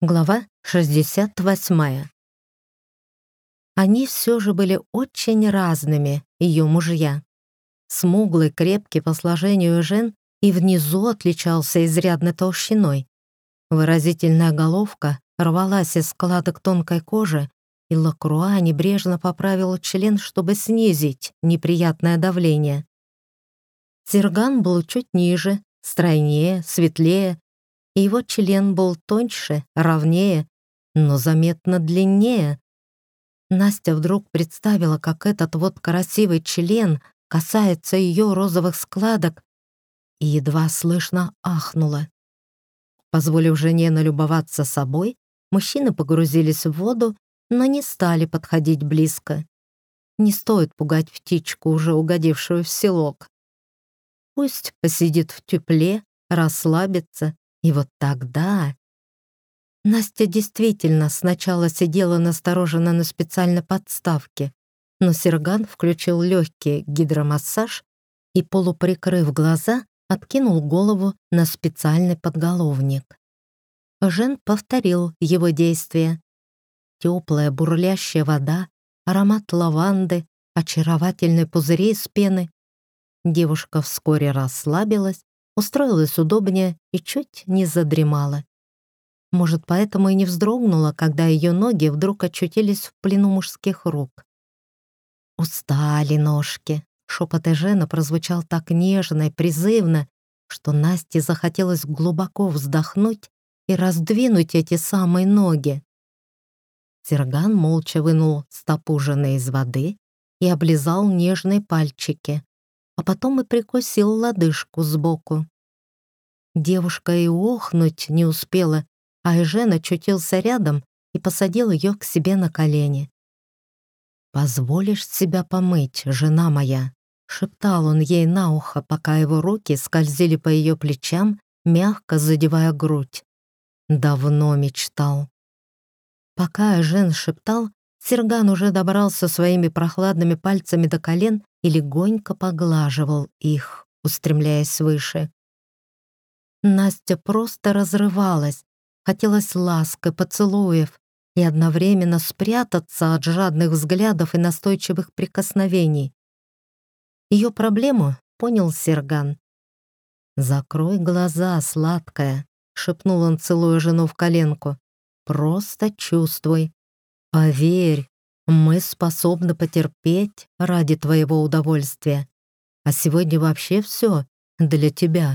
Глава 68. Они все же были очень разными, ее мужья. Смуглый, крепкий по сложению Жен и внизу отличался изрядной толщиной. Выразительная головка рвалась из складок тонкой кожи, и Лакруа небрежно поправил член, чтобы снизить неприятное давление. Серган был чуть ниже, стройнее, светлее, и его член был тоньше, ровнее, но заметно длиннее. Настя вдруг представила, как этот вот красивый член касается ее розовых складок, и едва слышно ахнула. Позволив жене налюбоваться собой, мужчины погрузились в воду, но не стали подходить близко. Не стоит пугать птичку, уже угодившую в селок. Пусть посидит в тепле, расслабится, и вот тогда... Настя действительно сначала сидела настороженно на специальной подставке, но Серган включил легкий гидромассаж и, полуприкрыв глаза, откинул голову на специальный подголовник. Жен повторил его действия. Теплая бурлящая вода, аромат лаванды, очаровательные пузыри из пены. Девушка вскоре расслабилась, устроилась удобнее и чуть не задремала. Может, поэтому и не вздрогнула, когда ее ноги вдруг очутились в плену мужских рук. «Устали ножки», — шепот Эжена прозвучал так нежно и призывно, что Насте захотелось глубоко вздохнуть и раздвинуть эти самые ноги. Серган молча вынул стопу жены из воды и облизал нежные пальчики, а потом и прикусил лодыжку сбоку. Девушка и охнуть не успела, а Эжен очутился рядом и посадил ее к себе на колени. «Позволишь себя помыть, жена моя?» — шептал он ей на ухо, пока его руки скользили по ее плечам, мягко задевая грудь. Давно мечтал. Пока Эжен шептал, Серган уже добрался своими прохладными пальцами до колен и легонько поглаживал их, устремляясь выше. Настя просто разрывалась, хотелось ласк и поцелуев и одновременно спрятаться от жадных взглядов и настойчивых прикосновений. Ее проблему понял Серган. «Закрой глаза, сладкая», — шепнул он, целуя жену в коленку. «Просто чувствуй. Поверь, мы способны потерпеть ради твоего удовольствия. А сегодня вообще все для тебя».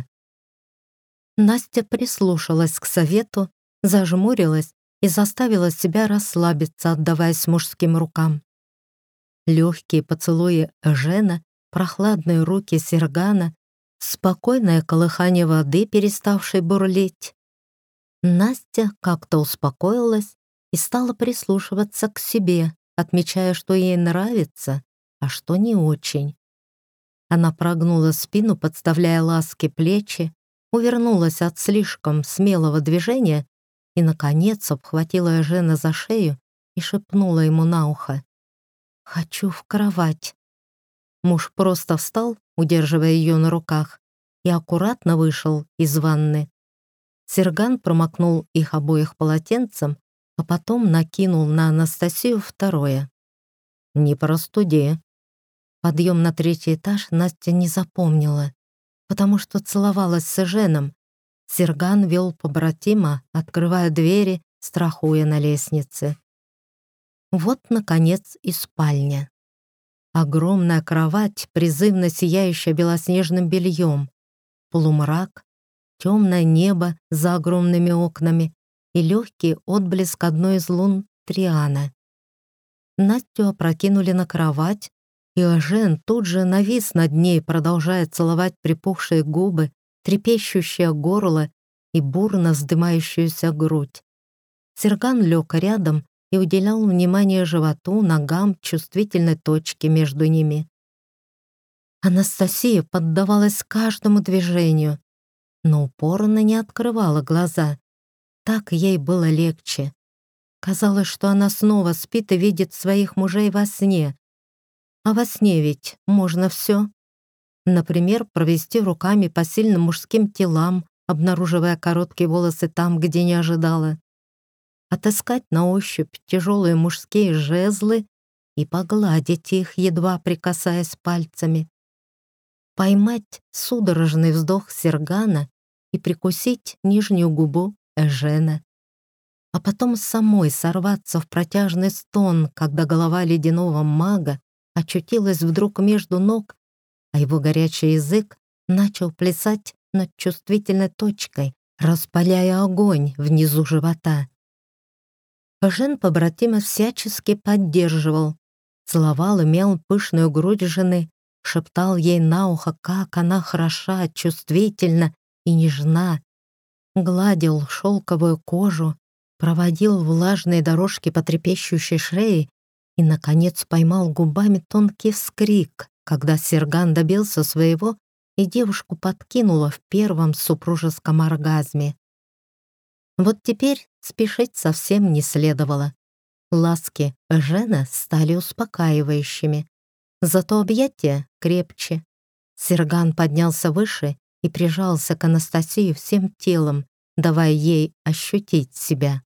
Настя прислушалась к совету, зажмурилась и заставила себя расслабиться, отдаваясь мужским рукам. Легкие поцелуи Эжена, прохладные руки Сергана, спокойное колыхание воды, переставшей бурлить. Настя как-то успокоилась и стала прислушиваться к себе, отмечая, что ей нравится, а что не очень. Она прогнула спину, подставляя ласки плечи, увернулась от слишком смелого движения и, наконец, обхватила Эжена за шею и шепнула ему на ухо: «Хочу в кровать». Муж просто встал, удерживая ее на руках, и аккуратно вышел из ванны. Серган промокнул их обоих полотенцем, а потом накинул на Анастасию второе. «Не простуди». Подъем на 3-й этаж Настя не запомнила, потому что целовалась с Эженом. Серган вел побратима, открывая двери, страхуя на лестнице. Вот, наконец, и спальня. Огромная кровать, призывно сияющая белоснежным бельем. Полумрак, темное небо за огромными окнами и легкий отблеск одной из лун Триана. Настю опрокинули на кровать, и Эжен тут же навис над ней, продолжая целовать припухшие губы, трепещущее горло и бурно вздымающуюся грудь. Серган лег рядом и уделял внимание животу, ногам, чувствительной точке между ними. Анастасия поддавалась каждому движению, но упорно не открывала глаза. Так ей было легче. Казалось, что она снова спит и видит своих мужей во сне. А во сне ведь можно все. Например, провести руками по сильным мужским телам, обнаруживая короткие волосы там, где не ожидала. отыскать на ощупь тяжелые мужские жезлы и погладить их, едва прикасаясь пальцами, поймать судорожный вздох Сергана и прикусить нижнюю губу Эжена, а потом самой сорваться в протяжный стон, когда голова ледяного мага очутилась вдруг между ног, а его горячий язык начал плясать над чувствительной точкой, распаляя огонь внизу живота. Эжен побратима всячески поддерживал, целовал и мял пышную грудь жены, шептал ей на ухо, как она хороша, чувствительна и нежна, гладил шелковую кожу, проводил влажные дорожки по трепещущей шее и, наконец, поймал губами тонкий вскрик, когда Серган добился своего и девушку подкинула в первом супружеском оргазме. Вот теперь спешить совсем не следовало. Ласки Эжена стали успокаивающими, зато объятия крепче. Серган поднялся выше и прижался к Анастасии всем телом, давая ей ощутить себя.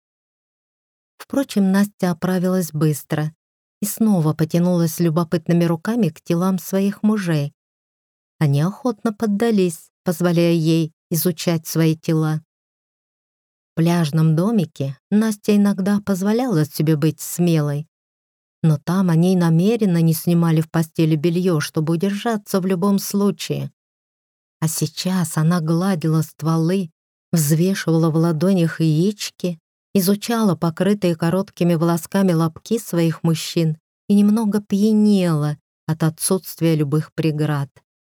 Впрочем, Настя оправилась быстро и снова потянулась любопытными руками к телам своих мужей. Они охотно поддались, позволяя ей изучать свои тела. В пляжном домике Настя иногда позволяла себе быть смелой, но там они намеренно не снимали в постели белье, чтобы удержаться в любом случае. А сейчас она гладила стволы, взвешивала в ладонях яички, изучала покрытые короткими волосками лобки своих мужчин и немного пьянела от отсутствия любых преград.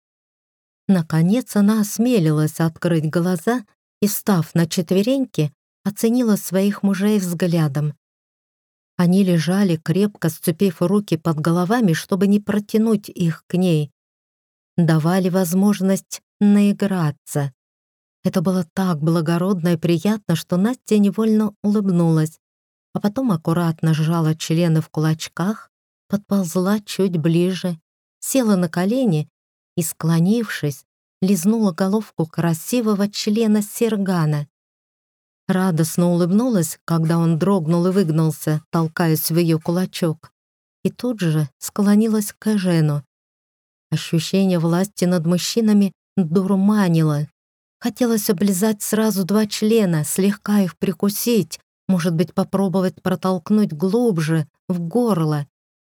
Наконец она осмелилась открыть глаза и, встав на четвереньки, оценила своих мужей взглядом. Они лежали, крепко сцепив руки под головами, чтобы не протянуть их к ней. Давали возможность наиграться. Это было так благородно и приятно, что Настя невольно улыбнулась, а потом аккуратно сжала члены в кулачках, подползла чуть ближе, села на колени и, склонившись, лизнула головку красивого члена Сергана. Радостно улыбнулась, когда он дрогнул и выгнулся, толкаясь в ее кулачок, и тут же склонилась к Эжену. Ощущение власти над мужчинами дурманило. Хотелось облизать сразу два члена, слегка их прикусить, может быть, попробовать протолкнуть глубже, в горло.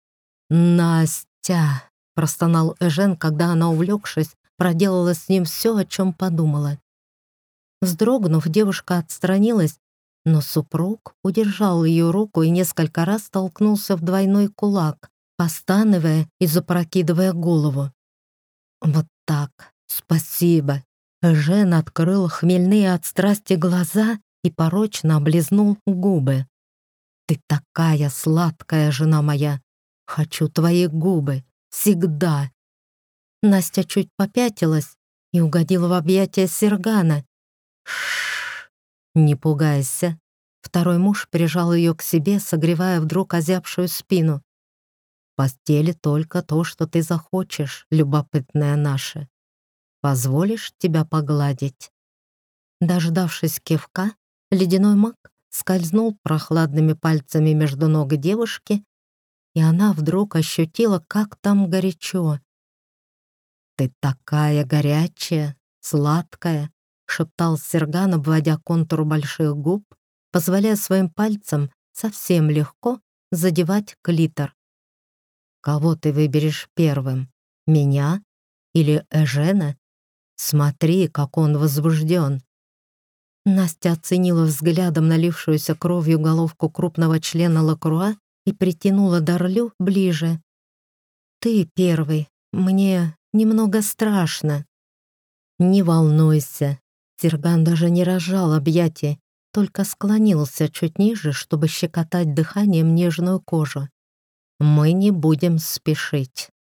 «Настя!» — простонал Эжен, когда она, увлекшись, проделала с ним все, о чем подумала. Вздрогнув, девушка отстранилась, но супруг удержал ее руку и несколько раз толкнулся в двойной кулак, постановая и запрокидывая голову. «Вот так, спасибо!» Эжен открыл хмельные от страсти глаза и порочно облизнул губы. «Ты такая сладкая, жена моя! Хочу твои губы! Всегда!» Настя чуть попятилась и угодила в объятия Сергана. «Шшш! Не пугайся!» Второй муж прижал ее к себе, согревая вдруг озябшую спину. «В постели только то, что ты захочешь, любопытная наша. Позволишь тебя погладить?» Дождавшись кивка, ледяной маг скользнул прохладными пальцами между ног девушки, и она вдруг ощутила, как там горячо. «Ты такая горячая, сладкая», — шептал Серган, обводя контур больших губ, позволяя своим пальцам совсем легко задевать клитор. «Кого ты выберешь первым, меня или Эжена? Смотри, как он возбужден». Настя оценила взглядом налившуюся кровью головку крупного члена Лакруа и притянула Дарлю ближе. «Ты первый, мне немного страшно». «Не волнуйся». Серган даже не разжал объятия, только склонился чуть ниже, чтобы щекотать дыханием нежную кожу. «Мы не будем спешить».